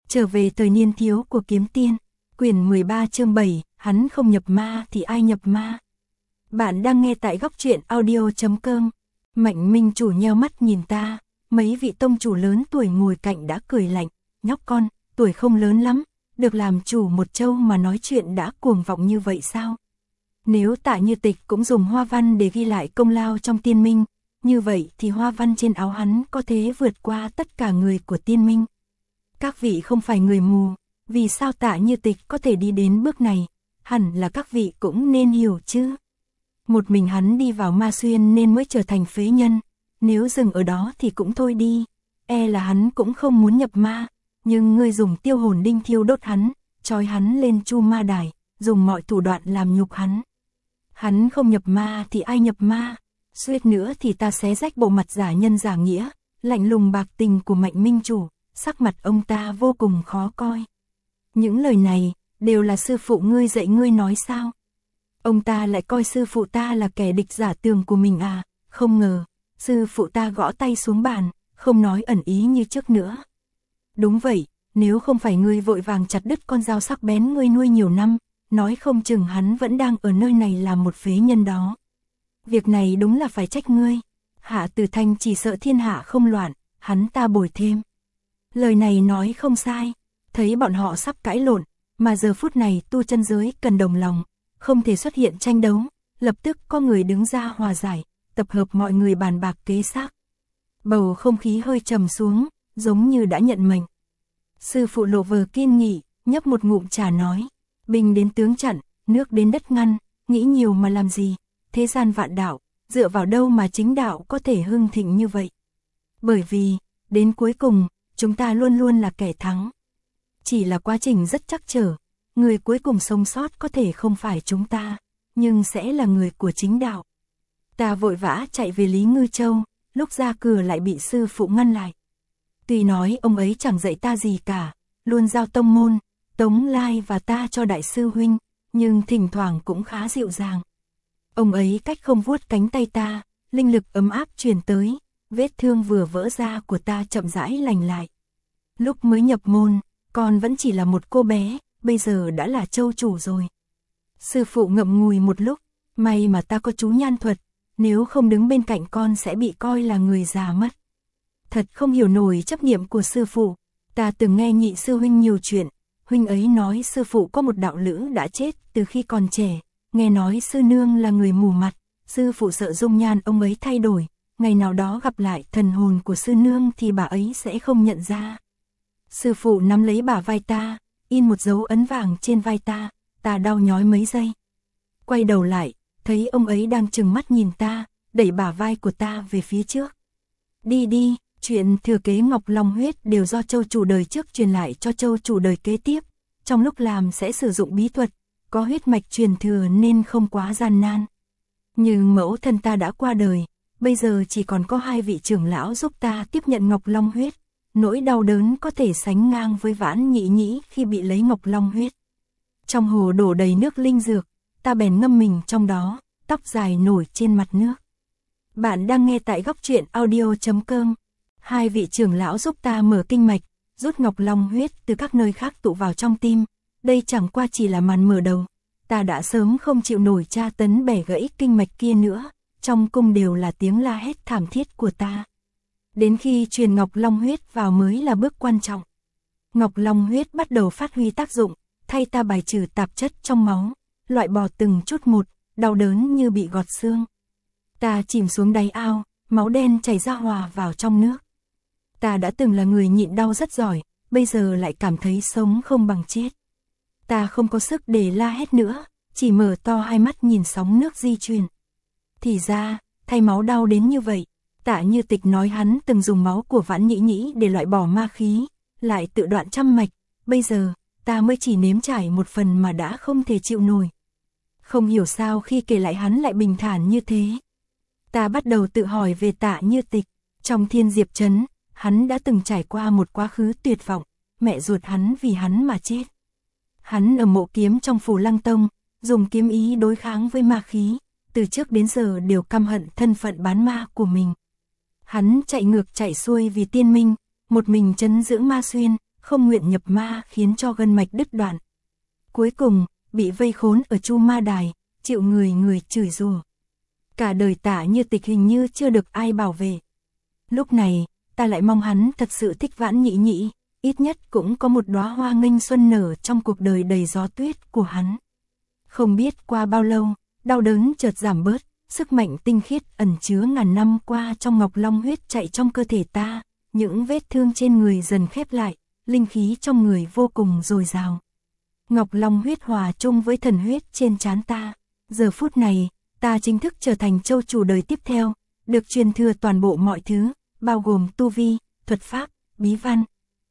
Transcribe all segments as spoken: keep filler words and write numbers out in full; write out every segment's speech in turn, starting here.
Trở về thời niên thiếu của kiếm tiên, quyển mười ba chương bảy, hắn không nhập ma thì ai nhập ma. Bạn đang nghe tại góc truyện audio chấm com. Mạnh Minh Chủ nheo mắt nhìn ta, mấy vị tông chủ lớn tuổi ngồi cạnh đã cười lạnh, nhóc con, tuổi không lớn lắm, được làm chủ một châu mà nói chuyện đã cuồng vọng như vậy sao? Nếu Tạ Như Tịch cũng dùng hoa văn để ghi lại công lao trong tiên minh, như vậy thì hoa văn trên áo hắn có thể vượt qua tất cả người của tiên minh. Các vị không phải người mù, vì sao Tạ Như Tịch có thể đi đến bước này, hẳn là các vị cũng nên hiểu chứ. Một mình hắn đi vào ma xuyên nên mới trở thành phế nhân, nếu dừng ở đó thì cũng thôi đi, e là hắn cũng không muốn nhập ma, nhưng ngươi dùng tiêu hồn đinh thiêu đốt hắn, trói hắn lên chu ma đài, dùng mọi thủ đoạn làm nhục hắn. Hắn không nhập ma thì ai nhập ma, suýt nữa thì ta xé rách bộ mặt giả nhân giả nghĩa, lạnh lùng bạc tình của Mạnh Minh Chủ, sắc mặt ông ta vô cùng khó coi. Những lời này, đều là sư phụ ngươi dạy ngươi nói sao? Ông ta lại coi sư phụ ta là kẻ địch giả tường của mình à, không ngờ, sư phụ ta gõ tay xuống bàn, không nói ẩn ý như trước nữa. Đúng vậy, nếu không phải ngươi vội vàng chặt đứt con dao sắc bén ngươi nuôi nhiều năm, nói không chừng hắn vẫn đang ở nơi này làm một phế nhân đó. Việc này đúng là phải trách ngươi, Hạ Tử Thanh chỉ sợ thiên hạ không loạn, hắn ta bồi thêm. Lời này nói không sai, thấy bọn họ sắp cãi lộn, mà giờ phút này tu chân giới cần đồng lòng, không thể xuất hiện tranh đấu, lập tức có người đứng ra hòa giải, tập hợp mọi người bàn bạc kế sách. Bầu không khí hơi trầm xuống, giống như đã nhận mệnh. Sư phụ lộ vờ kiên nghị, nhấp một ngụm trà nói, binh đến tướng chặn, nước đến đất ngăn, nghĩ nhiều mà làm gì, thế gian vạn đạo, dựa vào đâu mà chính đạo có thể hưng thịnh như vậy. Bởi vì, đến cuối cùng, chúng ta luôn luôn là kẻ thắng. Chỉ là quá trình rất trắc trở, người cuối cùng sống sót có thể không phải chúng ta, nhưng sẽ là người của chính đạo. Ta vội vã chạy về Lý Ngư Châu, lúc ra cửa lại bị sư phụ ngăn lại. Tuy nói ông ấy chẳng dạy ta gì cả, luôn giao tông môn, Tống Lai và ta cho đại sư huynh, nhưng thỉnh thoảng cũng khá dịu dàng. Ông ấy cách không vuốt cánh tay ta, linh lực ấm áp truyền tới, vết thương vừa vỡ ra của ta chậm rãi lành lại. Lúc mới nhập môn, con vẫn chỉ là một cô bé, bây giờ đã là châu chủ rồi. Sư phụ ngậm ngùi một lúc, may mà ta có chú nhan thuật, nếu không đứng bên cạnh con sẽ bị coi là người già mất. Thật không hiểu nổi chấp niệm của sư phụ, ta từng nghe nhị sư huynh nhiều chuyện, huynh ấy nói sư phụ có một đạo lữ đã chết từ khi còn trẻ, nghe nói sư nương là người mù mặt, sư phụ sợ dung nhan ông ấy thay đổi, ngày nào đó gặp lại thần hồn của sư nương thì bà ấy sẽ không nhận ra. Sư phụ nắm lấy bả vai ta, in một dấu ấn vàng trên vai ta, ta đau nhói mấy giây. Quay đầu lại, thấy ông ấy đang trừng mắt nhìn ta, đẩy bả vai của ta về phía trước. Đi đi, chuyện thừa kế Ngọc Long huyết đều do châu chủ đời trước truyền lại cho châu chủ đời kế tiếp, trong lúc làm sẽ sử dụng bí thuật, có huyết mạch truyền thừa nên không quá gian nan. Nhưng mẫu thân ta đã qua đời, bây giờ chỉ còn có hai vị trưởng lão giúp ta tiếp nhận Ngọc Long huyết. Nỗi đau đớn có thể sánh ngang với Vãn Nhĩ Nhĩ khi bị lấy Ngọc Long huyết. Trong hồ đổ đầy nước linh dược, ta bèn ngâm mình trong đó, tóc dài nổi trên mặt nước. Bạn đang nghe tại góc truyện audio chấm com. Hai vị trưởng lão giúp ta mở kinh mạch, rút Ngọc Long huyết từ các nơi khác tụ vào trong tim. Đây chẳng qua chỉ là màn mở đầu. Ta đã sớm không chịu nổi tra tấn bẻ gãy kinh mạch kia nữa, trong cung đều là tiếng la hét thảm thiết của ta. Đến khi truyền Ngọc Long huyết vào mới là bước quan trọng. Ngọc Long huyết bắt đầu phát huy tác dụng, thay ta bài trừ tạp chất trong máu, loại bỏ từng chút một, đau đớn như bị gọt xương. Ta chìm xuống đáy ao, máu đen chảy ra hòa vào trong nước. Ta đã từng là người nhịn đau rất giỏi, bây giờ lại cảm thấy sống không bằng chết. Ta không có sức để la hét nữa, chỉ mở to hai mắt nhìn sóng nước di chuyển. Thì ra, thay máu đau đến như vậy. Tạ Như Tịch nói hắn từng dùng máu của Vãn Nhĩ Nhĩ để loại bỏ ma khí, lại tự đoạn trăm mạch, bây giờ, ta mới chỉ nếm trải một phần mà đã không thể chịu nổi. Không hiểu sao khi kể lại hắn lại bình thản như thế. Ta bắt đầu tự hỏi về Tạ Như Tịch, trong Thiên Diệp Trấn, hắn đã từng trải qua một quá khứ tuyệt vọng, mẹ ruột hắn vì hắn mà chết. Hắn ở mộ kiếm trong Phù Lăng Tông, dùng kiếm ý đối kháng với ma khí, từ trước đến giờ đều căm hận thân phận bán ma của mình. Hắn chạy ngược chạy xuôi vì tiên minh, một mình trấn giữ ma xuyên, không nguyện nhập ma khiến cho gân mạch đứt đoạn. Cuối cùng, bị vây khốn ở Chu Ma Đài, chịu người người chửi rủa. Cả đời Tạ Như Tịch hình như chưa được ai bảo vệ. Lúc này, ta lại mong hắn thật sự thích Vãn Nhĩ Nhĩ, ít nhất cũng có một đóa hoa nghênh xuân nở trong cuộc đời đầy gió tuyết của hắn. Không biết qua bao lâu, đau đớn chợt giảm bớt, sức mạnh tinh khiết ẩn chứa ngàn năm qua trong Ngọc Long huyết chạy trong cơ thể ta, những vết thương trên người dần khép lại, linh khí trong người vô cùng dồi dào. Ngọc Long huyết hòa chung với thần huyết trên trán ta, giờ phút này, ta chính thức trở thành châu chủ đời tiếp theo, được truyền thừa toàn bộ mọi thứ, bao gồm tu vi, thuật pháp, bí văn.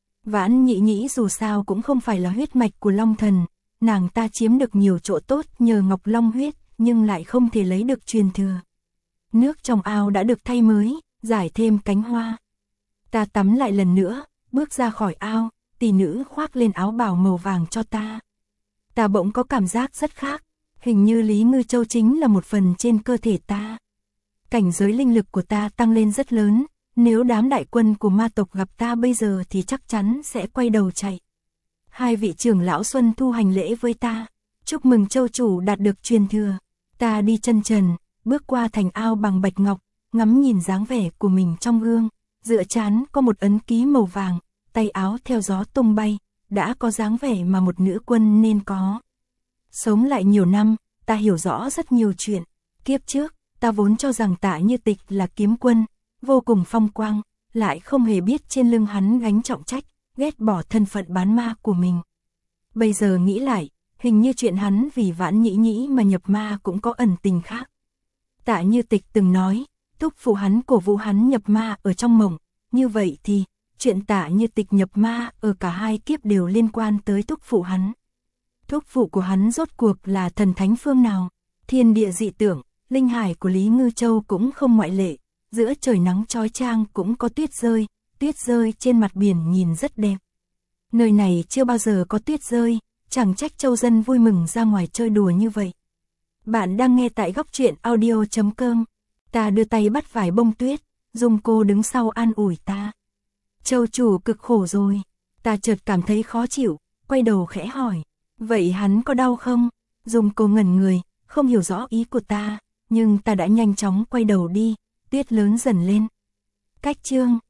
Vãn Nhĩ Nhĩ dù sao cũng không phải là huyết mạch của Long Thần, nàng ta chiếm được nhiều chỗ tốt nhờ Ngọc Long huyết, nhưng lại không thể lấy được truyền thừa. Nước trong ao đã được thay mới, giải thêm cánh hoa. Ta tắm lại lần nữa, bước ra khỏi ao, tỷ nữ khoác lên áo bào màu vàng cho ta. Ta bỗng có cảm giác rất khác, hình như Lý Ngư Châu chính là một phần trên cơ thể ta. Cảnh giới linh lực của ta tăng lên rất lớn, nếu đám đại quân của ma tộc gặp ta bây giờ thì chắc chắn sẽ quay đầu chạy. Hai vị trưởng lão Xuân Thu hành lễ với ta, chúc mừng châu chủ đạt được truyền thừa. Ta đi chân trần, bước qua thành ao bằng bạch ngọc, ngắm nhìn dáng vẻ của mình trong gương, dựa trán có một ấn ký màu vàng, tay áo theo gió tung bay, đã có dáng vẻ mà một nữ quân nên có. Sống lại nhiều năm, ta hiểu rõ rất nhiều chuyện. Kiếp trước, ta vốn cho rằng Tạ Như Tịch là kiếm quân, vô cùng phong quang, lại không hề biết trên lưng hắn gánh trọng trách, ghét bỏ thân phận bán ma của mình. Bây giờ nghĩ lại, hình như chuyện hắn vì Vãn Nhĩ Nhĩ mà nhập ma cũng có ẩn tình khác. Tạ Như Tịch từng nói, thúc phụ hắn cổ vũ hắn nhập ma ở trong mộng, như vậy thì, chuyện Tạ Như Tịch nhập ma ở cả hai kiếp đều liên quan tới thúc phụ hắn. Thúc phụ của hắn rốt cuộc là thần thánh phương nào? Thiên địa dị tượng, linh hải của Lý Ngư Châu cũng không ngoại lệ, giữa trời nắng chói chang cũng có tuyết rơi, tuyết rơi trên mặt biển nhìn rất đẹp. Nơi này chưa bao giờ có tuyết rơi, chẳng trách châu dân vui mừng ra ngoài chơi đùa như vậy. Bạn đang nghe tại góc truyện audio chấm com. Ta đưa tay bắt vài bông tuyết, Dung Cô đứng sau an ủi ta. Châu chủ cực khổ rồi. Ta chợt cảm thấy khó chịu, quay đầu khẽ hỏi. Vậy hắn có đau không? Dung Cô ngẩn người, không hiểu rõ ý của ta, nhưng ta đã nhanh chóng quay đầu đi, tuyết lớn dần lên. Cách chương